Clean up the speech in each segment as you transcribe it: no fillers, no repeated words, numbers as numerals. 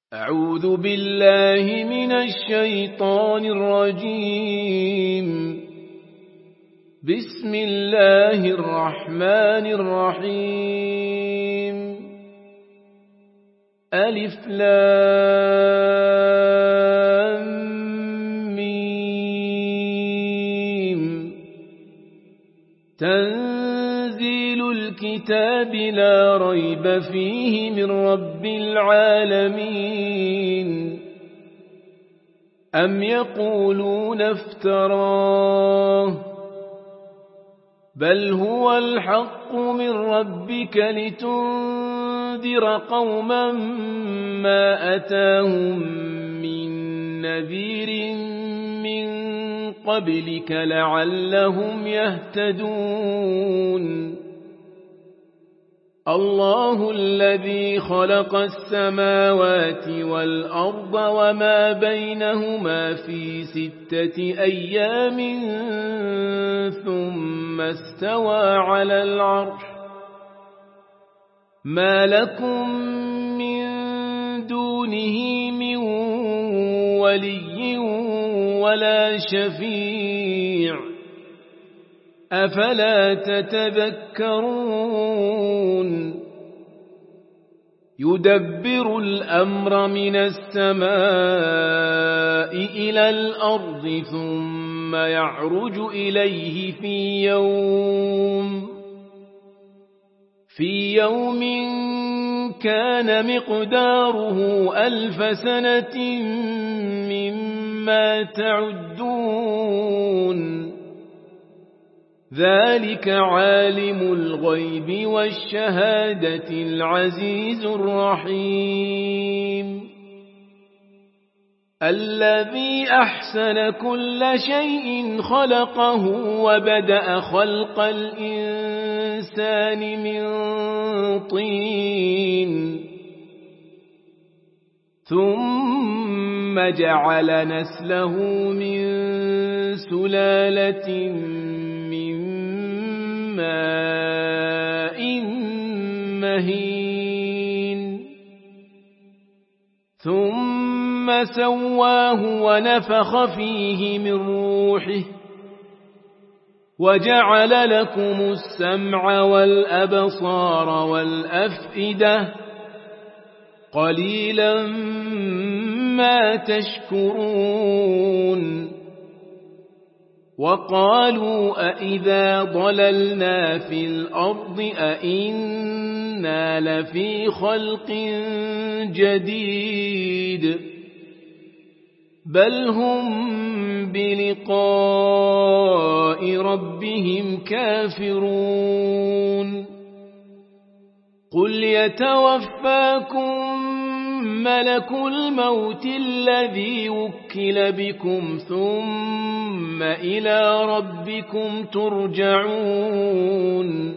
أعوذ بالله من الشيطان الرجيم. بسم الله الرحمن الرحيم. ألف لام ميم. تنزيل الكتاب لا ريب فيه من رب العالمين. أم يقولون افتراه بل هو الحق من ربك لتنذر قوما ما أتاهم من نذير من قبلك لعلهم يهتدون. الله الذي خلق السماوات والأرض وما بينهما في 6 أيام ثم استوى على العرش. ما لكم من دونه من ولي ولا شفيع أفلا تتذكرون. يدبر الأمر من السماء إلى الأرض ثم يعرج إليه في يوم كان مقداره 1000 سنة مما تعدون. ذلك عالم الغيب والشهادة العزيز الرحيم. الذي أحسن كل شيء خلقه وبدأ خلق الإنسان من طين ثم جعل نسله من سلالة من ماء مهين ثم سواه ونفخ فيه من روحه وجعل لكم السمع والأبصار والأفئدة قليلا ما تشكرون. وقالوا أإذا ضللنا في الأرض أإنا لفي خلق جديد بل هم بلقاء ربهم كافرون. قل يتوفاكم ملك الموت الذي وكل بكم ثم إلى ربكم ترجعون.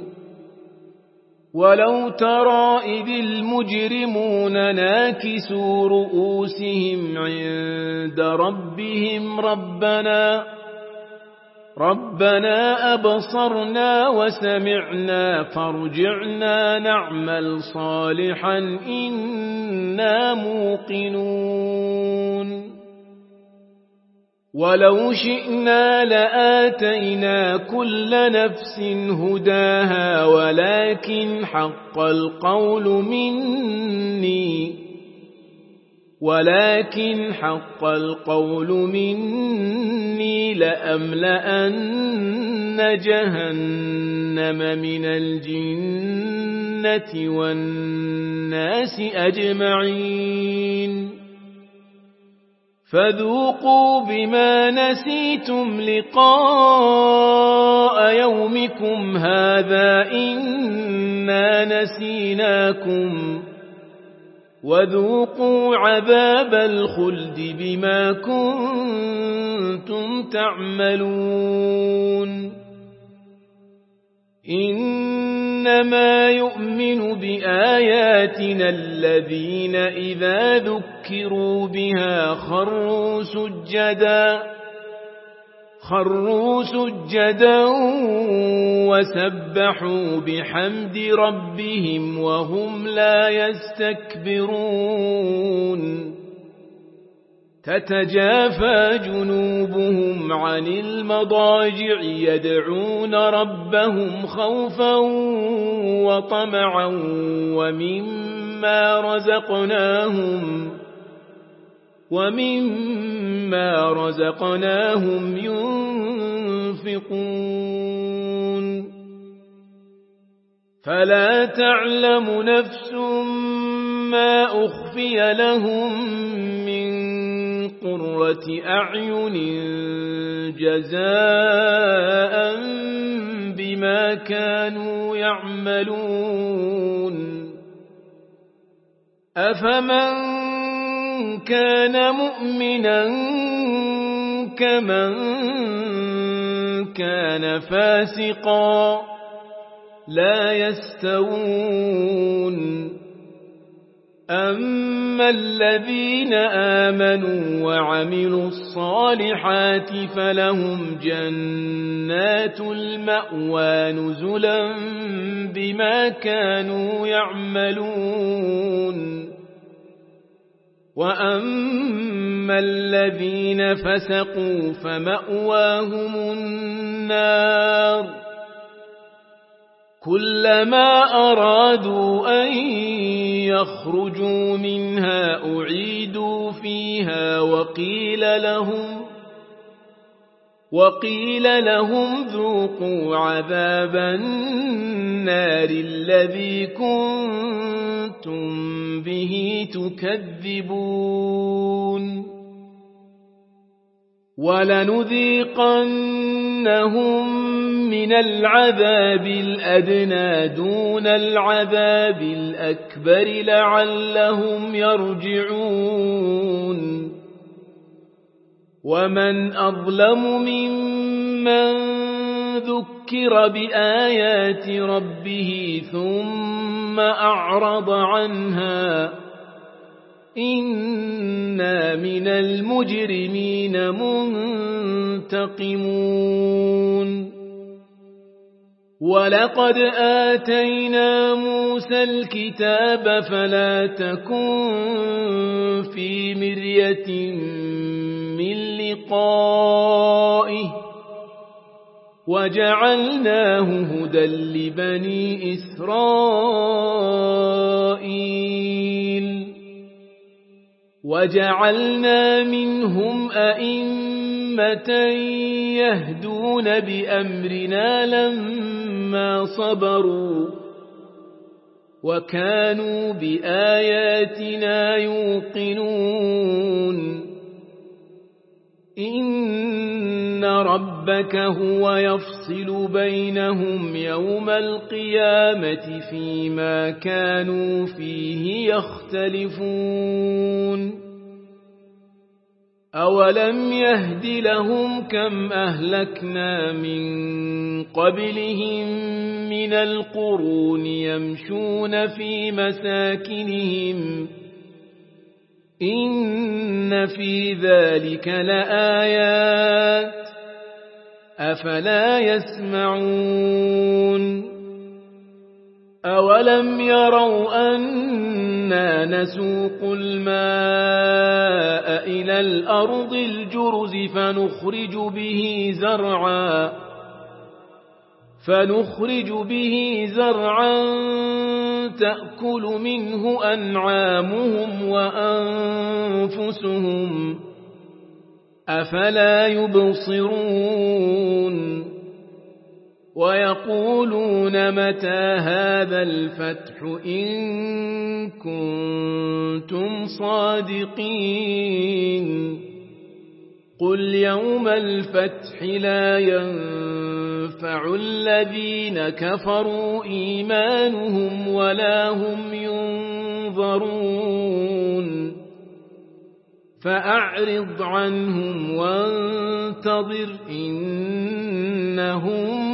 ولو ترى إذ المجرمون ناكسوا رؤوسهم عند ربهم ربنا أبصرنا وسمعنا فارجعنا نعمل صالحا إنا موقنون. ولو شئنا لآتينا كل نفس هداها ولكن حق القول مني لأملأن جهنم من الجنة والناس أجمعين. فذوقوا بما نسيتم لقاء يومكم هذا إنا نسيناكم وذوقوا عذاب الخلد بما كنتم تعملون. إنما يؤمن بآياتنا الذين إذا ذكروا بها خروا سجدا وسبحوا بحمد ربهم وهم لا يستكبرون تتجافى جنوبهم عن المضاجع يدعون ربهم خوفا وطمعا ومما رزقناهم ينفقون فلا تعلم نفس ما أخفي لهم من قرة أعين جزاء بما كانوا يعملون أفمن كان مؤمنا كمن كان فاسقا لا يستوون أما الذين آمنوا وعملوا الصالحات فلهم جنات المأوى نزلا بما كانوا يعملون وأما الذين فسقوا فمأواهم النار كلما أرادوا أن يخرجوا منها أعيدوا فيها وقيل لهم ذوقوا عذاب النار الذي كنتم به تكذبون ولنذيقنهم من العذاب الأدنى دون العذاب الأكبر لعلهم يرجعون ومن أظلم ممن ذكر بآيات ربه ثم أعرض عنها إنا من المجرمين منتقمون ولقد آتينا موسى الكتاب فلا تكن في مرية من لقائه وجعلناه هدى لبني إسرائيل وجعلنا منهم أئمة يهدون بأمرنا لما صبروا وكانوا بآياتنا يوقنون إن ربك هو يفصل بينهم يوم القيامة فيما كانوا فيه يختلفون أولم يهد لهم كم أهلكنا من قبلهم من القرون يمشون في مساكنهم إن في ذلك لآيات أفلا يسمعون أولم يروا أنا نسوق الماء إلى الأرض الجرز فنخرج به زرعا تأكل منه أنعامهم وأنفسهم أفلا يبصرون ويقولون متى هذا الفتح إن كنتم صادقين قل يوم الفتح لا ينفع الذين كفروا إيمانهم ولا هم ينظرون فأعرض عنهم وانتظر إنهم